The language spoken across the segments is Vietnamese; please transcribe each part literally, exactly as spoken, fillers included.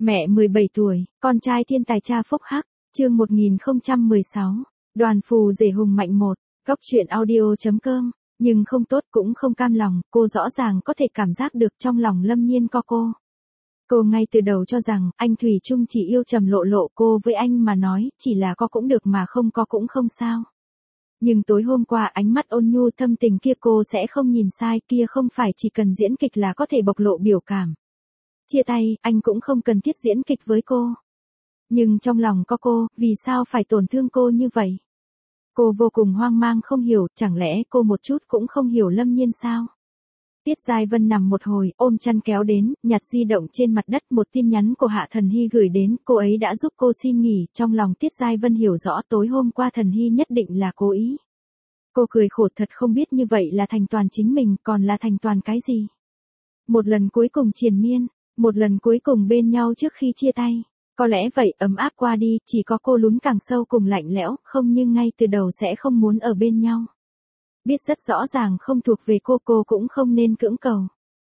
Mẹ mười bảy tuổi, con trai thiên tài cha phúc hắc, chương một nghìn không trăm mười sáu, đoàn phù rể hùng mạnh một, góc truyện audio.com, nhưng không tốt cũng không cam lòng, cô rõ ràng có thể cảm giác được trong lòng Lâm Nhiên có cô. Cô ngay từ đầu cho rằng, anh Thủy Chung chỉ yêu Trầm Lộ Lộ, cô với anh mà nói, chỉ là có cũng được mà không có cũng không sao. Nhưng tối hôm qua ánh mắt ôn nhu thâm tình kia cô sẽ không nhìn sai, kia không phải chỉ cần diễn kịch là có thể bộc lộ biểu cảm. Chia tay, anh cũng không cần thiết diễn kịch với cô. Nhưng trong lòng có cô, vì sao phải tổn thương cô như vậy? Cô vô cùng hoang mang không hiểu, chẳng lẽ cô một chút cũng không hiểu Lâm Nhiên sao? Tiết Giai Vân nằm một hồi, ôm chăn kéo đến, nhặt di động trên mặt đất, một tin nhắn của Hạ Thần Hy gửi đến, cô ấy đã giúp cô xin nghỉ, trong lòng Tiết Giai Vân hiểu rõ tối hôm qua Thần Hy nhất định là cố ý. Cô cười khổ thật không biết như vậy là thành toàn chính mình, còn là thành toàn cái gì? Một lần cuối cùng triền miên, một lần cuối cùng bên nhau trước khi chia tay. Có lẽ vậy, ấm áp qua đi, chỉ có cô lún càng sâu cùng lạnh lẽo, không nhưng ngay từ đầu sẽ không muốn ở bên nhau. Biết rất rõ ràng không thuộc về cô, cô cũng không nên cưỡng cầu.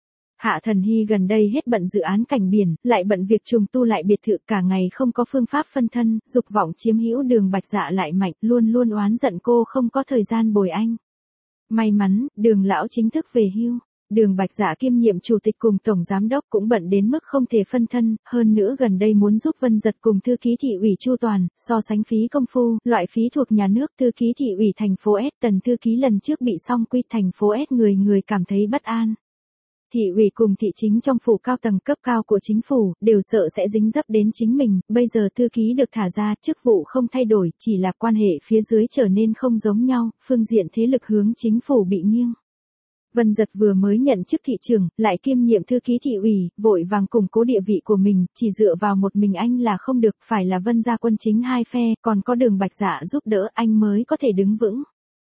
Hạ Thần Hy gần đây hết bận dự án cảnh biển, lại bận việc trùng tu lại biệt thự, cả ngày không có phương pháp phân thân, dục vọng chiếm hữu Đường Bạch Dạ lại mạnh, luôn luôn oán giận cô không có thời gian bồi anh. May mắn, Đường lão chính thức về hưu. Đường Bạch Dạ kiêm nhiệm chủ tịch cùng tổng giám đốc cũng bận đến mức không thể phân thân, hơn nữa gần đây muốn giúp Vân Giật cùng thư ký thị ủy chu toàn, so sánh phí công phu, loại phí thuộc nhà nước, thư ký thị ủy thành phố S, Tần thư ký lần trước bị song quy thành phố S, người người cảm thấy bất an. Thị ủy cùng thị chính trong phủ cao tầng cấp cao của chính phủ, đều sợ sẽ dính dấp đến chính mình, bây giờ thư ký được thả ra, chức vụ không thay đổi, chỉ là quan hệ phía dưới trở nên không giống nhau, phương diện thế lực hướng chính phủ bị nghiêng. Vân Giật vừa mới nhận chức thị trưởng, lại kiêm nhiệm thư ký thị ủy, vội vàng củng cố địa vị của mình, chỉ dựa vào một mình anh là không được, phải là Vân gia quân chính hai phe, còn có Đường Bạch Dạ giúp đỡ anh mới có thể đứng vững.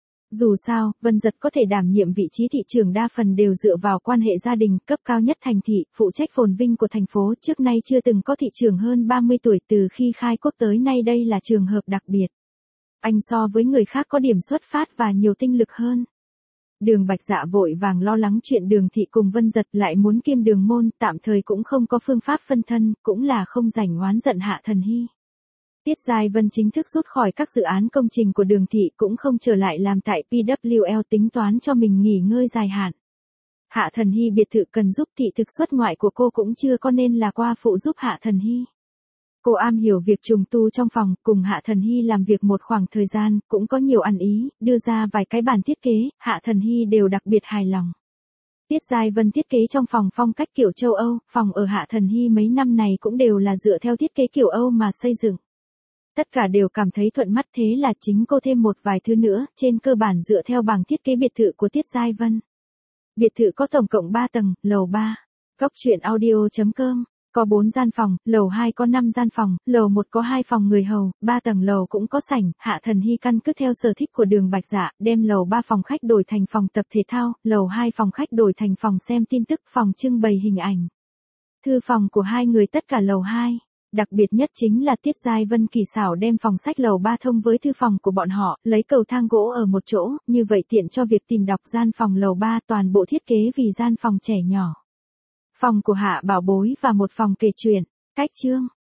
Dù sao, Vân Giật có thể đảm nhiệm vị trí thị trưởng đa phần đều dựa vào quan hệ gia đình, cấp cao nhất thành thị, phụ trách phồn vinh của thành phố, trước nay chưa từng có thị trưởng hơn ba mươi tuổi, từ khi khai quốc tới nay đây là trường hợp đặc biệt. Anh so với người khác có điểm xuất phát và nhiều tinh lực hơn. Đường Bạch Dạ vội vàng lo lắng chuyện Đường thị cùng Vân Giật, lại muốn kiêm Đường môn, tạm thời cũng không có phương pháp phân thân, cũng là không rảnh oán giận Hạ Thần Hy. Tiết Giai Vân chính thức rút khỏi các dự án công trình của Đường thị, cũng không trở lại làm tại pê vê lờ, tính toán cho mình nghỉ ngơi dài hạn. Hạ Thần Hy biệt thự cần giúp, thị thực xuất ngoại của cô cũng chưa có nên là qua phụ giúp Hạ Thần Hy. Cô am hiểu việc trùng tu trong phòng, cùng Hạ Thần Hy làm việc một khoảng thời gian, cũng có nhiều ăn ý, đưa ra vài cái bản thiết kế, Hạ Thần Hy đều đặc biệt hài lòng. Tiết Giai Vân thiết kế trong phòng phong cách kiểu châu Âu, phòng ở Hạ Thần Hy mấy năm này cũng đều là dựa theo thiết kế kiểu Âu mà xây dựng. Tất cả đều cảm thấy thuận mắt, thế là chính cô thêm một vài thứ nữa, trên cơ bản dựa theo bảng thiết kế biệt thự của Tiết Giai Vân. Biệt thự có tổng cộng ba tầng, lầu ba. Góc truyện audio.com. Có bốn gian phòng, lầu hai có năm gian phòng, lầu một có hai phòng người hầu, ba tầng lầu cũng có sảnh. Hạ Thần Hy căn cứ theo sở thích của Đường Bạch Dạ, đem lầu ba phòng khách đổi thành phòng tập thể thao, lầu hai phòng khách đổi thành phòng xem tin tức, phòng trưng bày hình ảnh. Thư phòng của hai người tất cả lầu hai. Đặc biệt nhất chính là Tiết Giai Vân kỳ xảo đem phòng sách lầu ba thông với thư phòng của bọn họ, lấy cầu thang gỗ ở một chỗ, như vậy tiện cho việc tìm đọc. Gian phòng lầu ba toàn bộ thiết kế vì gian phòng trẻ nhỏ. Phòng của Hạ Bảo Bối và một phòng kể chuyện. Cách chương.